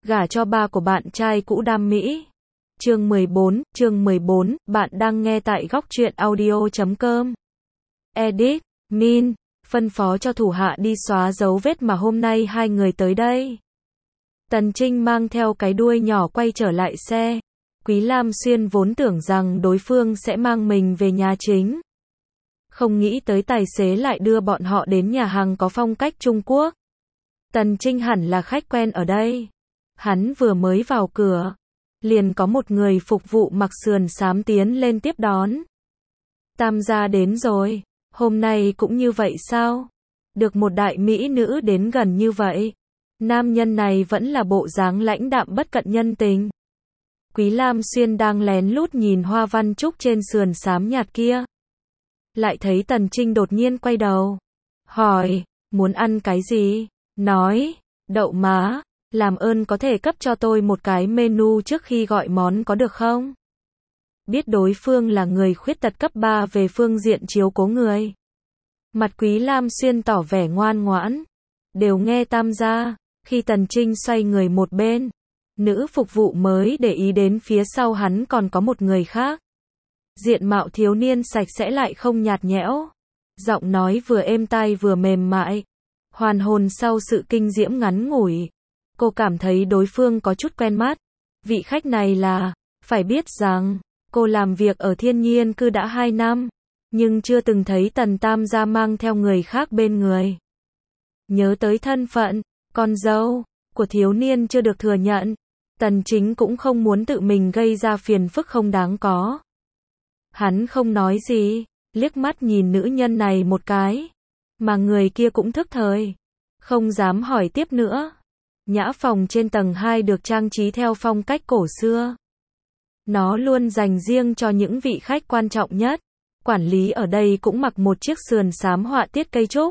gả cho ba của bạn trai cũ Đam Mỹ. Chương 14, bạn đang nghe tại góc truyện audio.com. Edit, Min, phân phó cho thủ hạ đi xóa dấu vết mà hôm nay hai người tới đây. Tần Trinh mang theo cái đuôi nhỏ quay trở lại xe. Quý Lam Xuyên vốn tưởng rằng đối phương sẽ mang mình về nhà chính. Không nghĩ tới tài xế lại đưa bọn họ đến nhà hàng có phong cách Trung Quốc. Tần Trinh hẳn là khách quen ở đây. Hắn vừa mới vào cửa, liền có một người phục vụ mặc sườn xám tiến lên tiếp đón. Tam gia đến rồi, hôm nay cũng như vậy sao? Được một đại mỹ nữ đến gần như vậy. Nam nhân này vẫn là bộ dáng lãnh đạm bất cận nhân tình. Quý Lam Xuyên đang lén lút nhìn hoa văn trúc trên sườn xám nhạt kia. Lại thấy Tần Trinh đột nhiên quay đầu. Hỏi, muốn ăn cái gì? Nói, đậu má, làm ơn có thể cấp cho tôi một cái menu trước khi gọi món có được không? Biết đối phương là người khuyết tật cấp 3 về phương diện chiếu cố người. Mặt Quý Lam Xuyên tỏ vẻ ngoan ngoãn. Đều nghe tam gia, khi Tần Trinh xoay người một bên. Nữ phục vụ mới để ý đến phía sau hắn còn có một người khác. Diện mạo thiếu niên sạch sẽ lại không nhạt nhẽo. Giọng nói vừa êm tai vừa mềm mại. Hoàn hồn sau sự kinh diễm ngắn ngủi. Cô cảm thấy đối phương có chút quen mắt. Vị khách này là, phải biết rằng, cô làm việc ở Thiên Nhiên Cư đã 2 năm. Nhưng chưa từng thấy Tần Tam gia mang theo người khác bên người. Nhớ tới thân phận, con dâu của thiếu niên chưa được thừa nhận. Tần Chính cũng không muốn tự mình gây ra phiền phức không đáng có. Hắn không nói gì, liếc mắt nhìn nữ nhân này một cái. Mà người kia cũng thức thời. Không dám hỏi tiếp nữa. Nhã phòng trên tầng 2 được trang trí theo phong cách cổ xưa. Nó luôn dành riêng cho những vị khách quan trọng nhất. Quản lý ở đây cũng mặc một chiếc sườn xám họa tiết cây trúc.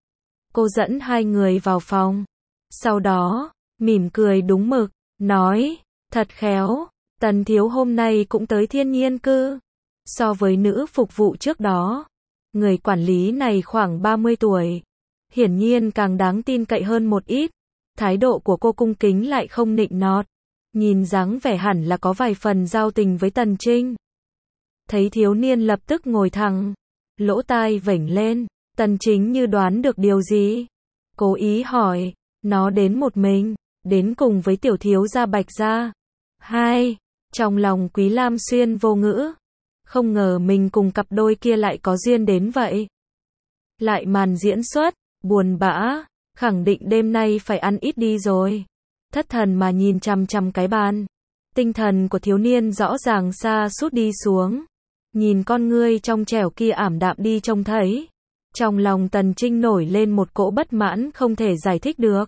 Cô dẫn hai người vào phòng. Sau đó, mỉm cười đúng mực, nói, thật khéo, Tần thiếu hôm nay cũng tới Thiên Nhiên Cư. So với nữ phục vụ trước đó, người quản lý này khoảng 30 tuổi. Hiển nhiên càng đáng tin cậy hơn một ít. Thái độ của cô cung kính lại không nịnh nọt. Nhìn dáng vẻ hẳn là có vài phần giao tình với Tần Trinh. Thấy thiếu niên lập tức ngồi thẳng, lỗ tai vểnh lên. Tần Chính như đoán được điều gì. Cố ý hỏi, nó đến một mình, đến cùng với tiểu thiếu gia Bạch gia. Hai, trong lòng Quý Lam Xuyên vô ngữ. Không ngờ mình cùng cặp đôi kia lại có duyên đến vậy. Lại màn diễn xuất, buồn bã, khẳng định đêm nay phải ăn ít đi rồi. Thất thần mà nhìn chằm chằm cái bàn. Tinh thần của thiếu niên rõ ràng sa sút đi xuống. Nhìn con ngươi trong trẻo kia ảm đạm đi trông thấy. Trong lòng Tần Trinh nổi lên một cỗ bất mãn không thể giải thích được.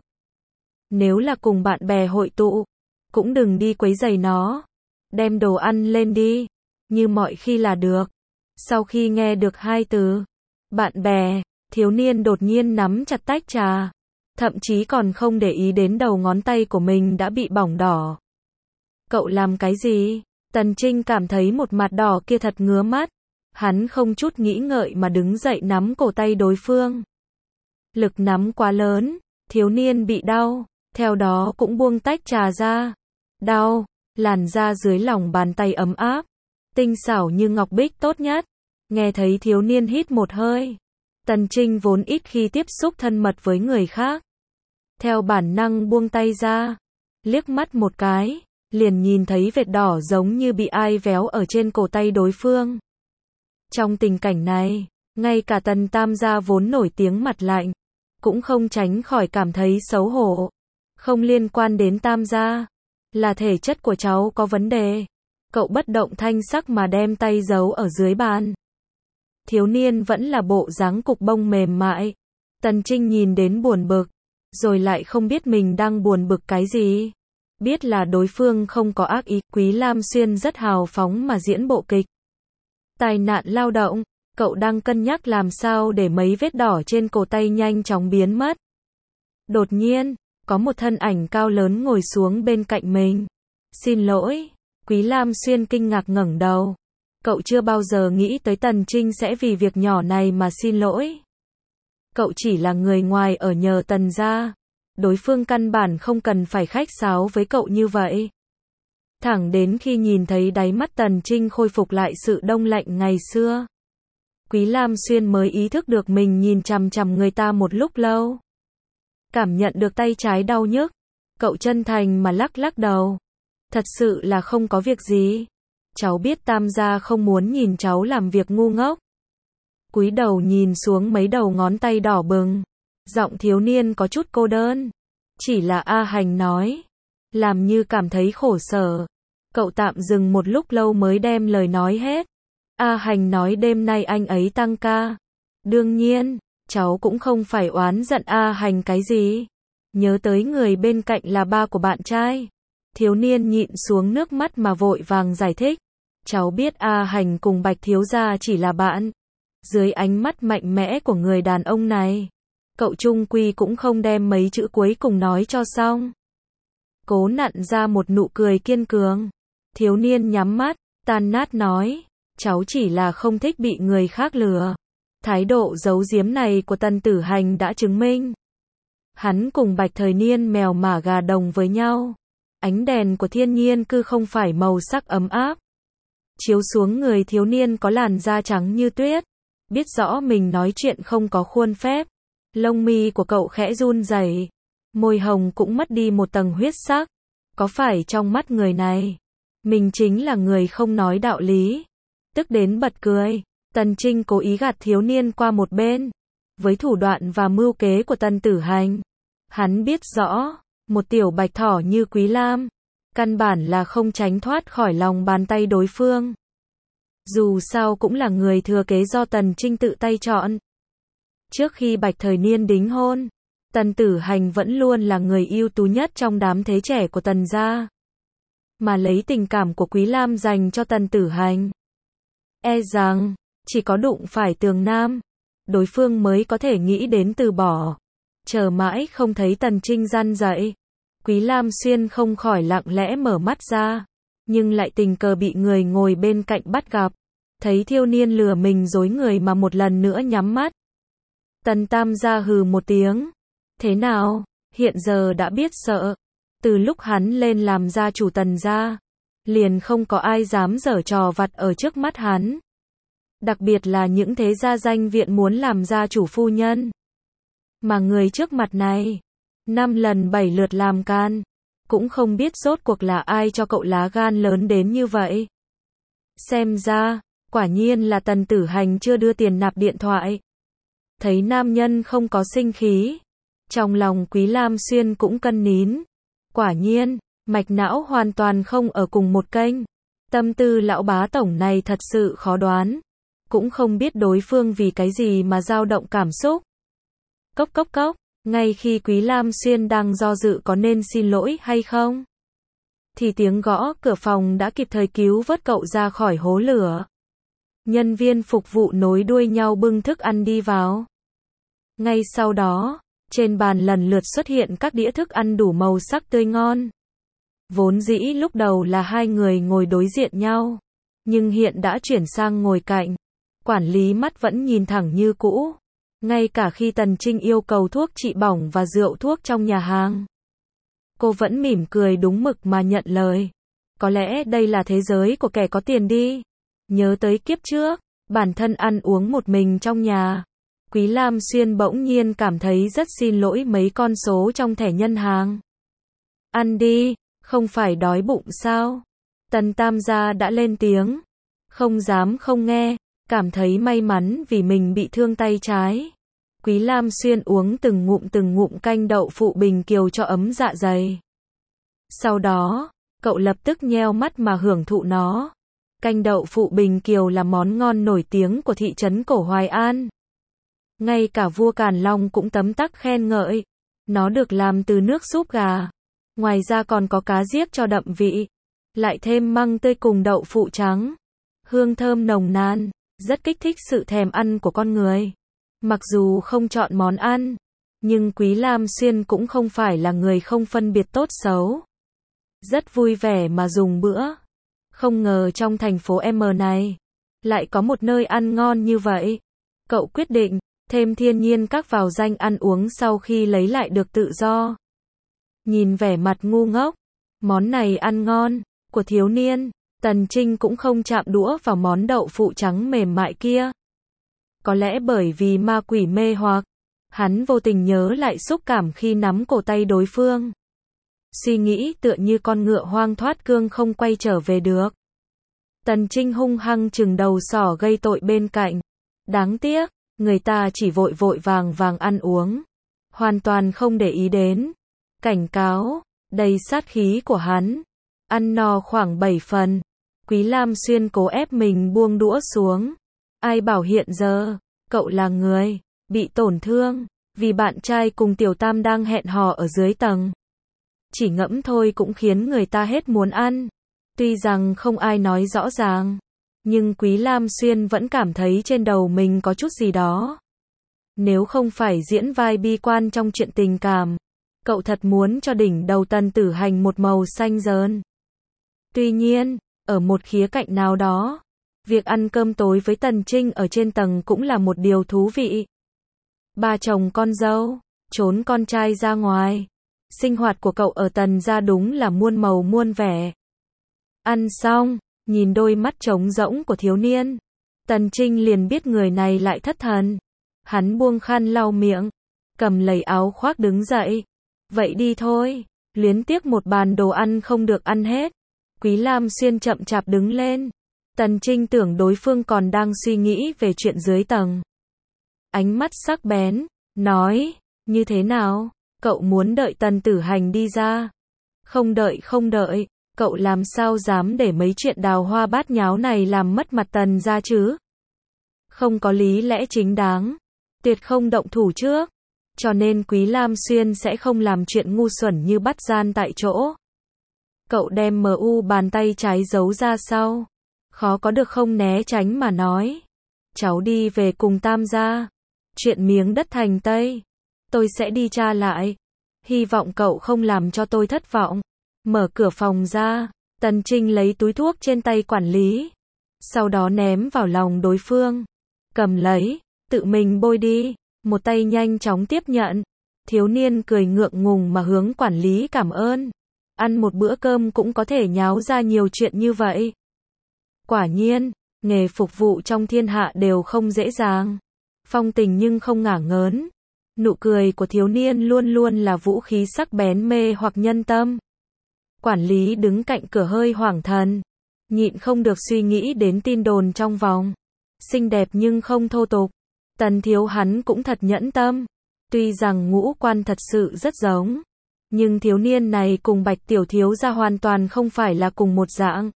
Nếu là cùng bạn bè hội tụ, cũng đừng đi quấy rầy nó. Đem đồ ăn lên đi, như mọi khi là được. Sau khi nghe được hai từ, bạn bè, thiếu niên đột nhiên nắm chặt tách trà. Thậm chí còn không để ý đến đầu ngón tay của mình đã bị bỏng đỏ. Cậu làm cái gì? Tần Trinh cảm thấy một mặt đỏ kia thật ngứa mắt. Hắn không chút nghĩ ngợi mà đứng dậy nắm cổ tay đối phương. Lực nắm quá lớn, thiếu niên bị đau, theo đó cũng buông tách trà ra. Đau, làn da dưới lòng bàn tay ấm áp, tinh xảo như ngọc bích tốt nhất. Nghe thấy thiếu niên hít một hơi. Tần Trinh vốn ít khi tiếp xúc thân mật với người khác. Theo bản năng buông tay ra, liếc mắt một cái, liền nhìn thấy vệt đỏ giống như bị ai véo ở trên cổ tay đối phương. Trong tình cảnh này, ngay cả Tần Tam gia vốn nổi tiếng mặt lạnh, cũng không tránh khỏi cảm thấy xấu hổ. Không liên quan đến Tam gia, là thể chất của cháu có vấn đề. Cậu bất động thanh sắc mà đem tay giấu ở dưới bàn. Thiếu niên vẫn là bộ dáng cục bông mềm mại. Tần Trinh nhìn đến buồn bực, rồi lại không biết mình đang buồn bực cái gì. Biết là đối phương không có ác ý, Quý Lam Xuyên rất hào phóng mà diễn bộ kịch. Tai nạn lao động, cậu đang cân nhắc làm sao để mấy vết đỏ trên cổ tay nhanh chóng biến mất. Đột nhiên, có một thân ảnh cao lớn ngồi xuống bên cạnh mình. Xin lỗi, Quý Lam Xuyên kinh ngạc ngẩng đầu. Cậu chưa bao giờ nghĩ tới Tần Trinh sẽ vì việc nhỏ này mà xin lỗi. Cậu chỉ là người ngoài ở nhờ Tần gia. đối phương căn bản không cần phải khách sáo với cậu như vậy. Thẳng đến khi nhìn thấy đáy mắt Tần Trinh khôi phục lại sự đông lạnh ngày xưa, Quý Lam Xuyên mới ý thức được mình nhìn chằm chằm người ta một lúc lâu. Cảm nhận được tay trái đau nhức, cậu chân thành mà lắc lắc đầu. Thật sự là không có việc gì. Cháu biết Tam gia không muốn nhìn cháu làm việc ngu ngốc. Cúi đầu nhìn xuống mấy đầu ngón tay đỏ bừng. Giọng thiếu niên có chút cô đơn. Chỉ là A Hành nói. Làm như cảm thấy khổ sở. Cậu tạm dừng một lúc lâu mới đem lời nói hết. A Hành nói đêm nay anh ấy tăng ca. Đương nhiên, cháu cũng không phải oán giận A Hành cái gì. Nhớ tới người bên cạnh là ba của bạn trai. Thiếu niên nhịn xuống nước mắt mà vội vàng giải thích. Cháu biết A Hành cùng Bạch thiếu gia chỉ là bạn. Dưới ánh mắt mạnh mẽ của người đàn ông này, cậu chung quy cũng không đem mấy chữ cuối cùng nói cho xong. Cố nặn ra một nụ cười kiên cường. Thiếu niên nhắm mắt, tan nát nói. Cháu chỉ là không thích bị người khác lừa. Thái độ giấu giếm này của Tần Tử Hành đã chứng minh. Hắn cùng Bạch Thời Niên mèo mả gà đồng với nhau. Ánh đèn của thiên nhiên cư không phải màu sắc ấm áp. Chiếu xuống người thiếu niên có làn da trắng như tuyết. Biết rõ mình nói chuyện không có khuôn phép. Lông mi của cậu khẽ run rẩy, môi hồng cũng mất đi một tầng huyết sắc. Có phải trong mắt người này, mình chính là người không nói đạo lý? Tức đến bật cười, Tần Trinh cố ý gạt thiếu niên qua một bên. Với thủ đoạn và mưu kế của Tần Tử Hành, hắn biết rõ, một tiểu bạch thỏ như Quý Lam, căn bản là không tránh thoát khỏi lòng bàn tay đối phương. Dù sao cũng là người thừa kế do Tần Trinh tự tay chọn. Trước khi Bạch Thời Niên đính hôn, Tần Tử Hành vẫn luôn là người ưu tú nhất trong đám thế trẻ của Tần gia. Mà lấy tình cảm của Quý Lam dành cho Tần Tử Hành, e rằng, chỉ có đụng phải Tường Nam, đối phương mới có thể nghĩ đến từ bỏ. Chờ mãi không thấy Tần Trinh răn dậy, Quý Lam Xuyên không khỏi lặng lẽ mở mắt ra, nhưng lại tình cờ bị người ngồi bên cạnh bắt gặp. Thấy thiếu niên lừa mình dối người mà một lần nữa nhắm mắt. Tần Tam gia hừ một tiếng. Thế nào, hiện giờ đã biết sợ. Từ lúc hắn lên làm gia chủ Tần gia, liền không có ai dám giở trò vặt ở trước mắt hắn. Đặc biệt là những thế gia danh viện muốn làm gia chủ phu nhân. Mà người trước mặt này, 5 lần 7 lượt làm can, cũng không biết rốt cuộc là ai cho cậu lá gan lớn đến như vậy. Xem ra, quả nhiên là Tần Tử Hành chưa đưa tiền nạp điện thoại. Thấy nam nhân không có sinh khí, trong lòng Quý Lam Xuyên cũng cân nín. Quả nhiên, mạch não hoàn toàn không ở cùng một kênh. Tâm tư lão bá tổng này thật sự khó đoán. Cũng không biết đối phương vì cái gì mà dao động cảm xúc. Cốc cốc cốc, ngay khi Quý Lam Xuyên đang do dự có nên xin lỗi hay không, thì tiếng gõ cửa phòng đã kịp thời cứu vớt cậu ra khỏi hố lửa. Nhân viên phục vụ nối đuôi nhau bưng thức ăn đi vào. Ngay sau đó, trên bàn lần lượt xuất hiện các đĩa thức ăn đủ màu sắc tươi ngon. Vốn dĩ lúc đầu là hai người ngồi đối diện nhau, nhưng hiện đã chuyển sang ngồi cạnh. Quản lý mắt vẫn nhìn thẳng như cũ. Ngay cả khi Tần Trinh yêu cầu thuốc trị bỏng và rượu thuốc trong nhà hàng, cô vẫn mỉm cười đúng mực mà nhận lời. Có lẽ đây là thế giới của kẻ có tiền đi. Nhớ tới kiếp trước, bản thân ăn uống một mình trong nhà. Quý Lam Xuyên bỗng nhiên cảm thấy rất xin lỗi mấy con số trong thẻ ngân hàng. Ăn đi, không phải đói bụng sao? Tần Tam gia đã lên tiếng. Không dám không nghe, cảm thấy may mắn vì mình bị thương tay trái. Quý Lam Xuyên uống từng ngụm canh đậu phụ Bình Kiều cho ấm dạ dày. Sau đó, cậu lập tức nheo mắt mà hưởng thụ nó. Canh đậu phụ Bình Kiều là món ngon nổi tiếng của thị trấn Cổ Hoài An. Ngay cả vua Càn Long cũng tấm tắc khen ngợi. Nó được làm từ nước súp gà. Ngoài ra còn có cá giết cho đậm vị. Lại thêm măng tươi cùng đậu phụ trắng. Hương thơm nồng nàn, rất kích thích sự thèm ăn của con người. Mặc dù không chọn món ăn, nhưng Quý Lam Xuyên cũng không phải là người không phân biệt tốt xấu. Rất vui vẻ mà dùng bữa. Không ngờ trong thành phố M này, lại có một nơi ăn ngon như vậy. Cậu quyết định, thêm thiên nhiên các vào danh ăn uống sau khi lấy lại được tự do. Nhìn vẻ mặt ngu ngốc, món này ăn ngon, của thiếu niên, Tần Trinh cũng không chạm đũa vào món đậu phụ trắng mềm mại kia. Có lẽ bởi vì ma quỷ mê hoặc, hắn vô tình nhớ lại xúc cảm khi nắm cổ tay đối phương. Suy nghĩ tựa như con ngựa hoang thoát cương không quay trở về được. Tần Trinh hung hăng chừng đầu sỏ gây tội bên cạnh. Đáng tiếc, người ta chỉ vội vội vàng vàng ăn uống, hoàn toàn không để ý đến cảnh cáo đầy sát khí của hắn. Ăn no khoảng 7 phần, Quý Lam Xuyên cố ép mình buông đũa xuống. Ai bảo hiện giờ, cậu là người bị tổn thương, vì bạn trai cùng Tiểu Tam đang hẹn hò ở dưới tầng. Chỉ ngẫm thôi cũng khiến người ta hết muốn ăn. Tuy rằng không ai nói rõ ràng, nhưng Quý Lam Xuyên vẫn cảm thấy trên đầu mình có chút gì đó. Nếu không phải diễn vai bi quan trong chuyện tình cảm, cậu thật muốn cho đỉnh đầu Tần Tử Hành một màu xanh rờn. Tuy nhiên, ở một khía cạnh nào đó, việc ăn cơm tối với Tần Trinh ở trên tầng cũng là một điều thú vị. Ba chồng con dâu, trốn con trai ra ngoài. Sinh hoạt của cậu ở Tần gia đúng là muôn màu muôn vẻ. Ăn xong, nhìn đôi mắt trống rỗng của thiếu niên, Tần Trinh liền biết người này lại thất thần. Hắn buông khăn lau miệng, cầm lấy áo khoác đứng dậy. Vậy đi thôi, luyến tiếc một bàn đồ ăn không được ăn hết. Quý Lam Xuyên chậm chạp đứng lên. Tần Trinh tưởng đối phương còn đang suy nghĩ về chuyện dưới tầng. Ánh mắt sắc bén, nói, như thế nào, cậu muốn đợi Tần Tử Hành đi ra? Không đợi, cậu làm sao dám để mấy chuyện đào hoa bát nháo này làm mất mặt Tần gia chứ? Không có lý lẽ chính đáng, tuyệt không động thủ trước. Cho nên Quý Lam Xuyên sẽ không làm chuyện ngu xuẩn như bắt gian tại chỗ. Cậu đem bàn tay trái giấu ra sau. Khó có được không né tránh mà nói. Cháu đi về cùng Tam gia. Chuyện miếng đất thành Tây, tôi sẽ đi tra lại. Hy vọng cậu không làm cho tôi thất vọng. Mở cửa phòng ra, Tần Trinh lấy túi thuốc trên tay quản lý. Sau đó ném vào lòng đối phương. Cầm lấy, tự mình bôi đi. Một tay nhanh chóng tiếp nhận. Thiếu niên cười ngượng ngùng mà hướng quản lý cảm ơn. Ăn một bữa cơm cũng có thể nháo ra nhiều chuyện như vậy. Quả nhiên, nghề phục vụ trong thiên hạ đều không dễ dàng. Phong tình nhưng không ngả ngớn. Nụ cười của thiếu niên luôn luôn là vũ khí sắc bén mê hoặc nhân tâm. Quản lý đứng cạnh cửa hơi hoảng thần. Nhịn không được suy nghĩ đến tin đồn trong vòng. Xinh đẹp nhưng không thô tục. Tần thiếu hắn cũng thật nhẫn tâm. Tuy rằng ngũ quan thật sự rất giống, nhưng thiếu niên này cùng Bạch tiểu thiếu gia hoàn toàn không phải là cùng một dạng.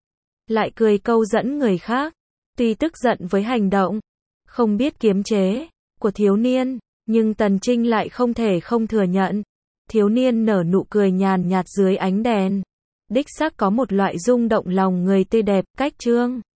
Lại cười câu dẫn người khác. Tuy tức giận với hành động không biết kiềm chế của thiếu niên, nhưng Tần Trinh lại không thể không thừa nhận. Thiếu niên nở nụ cười nhàn nhạt dưới ánh đèn. Đích xác có một loại rung động lòng người tươi đẹp, cách trương.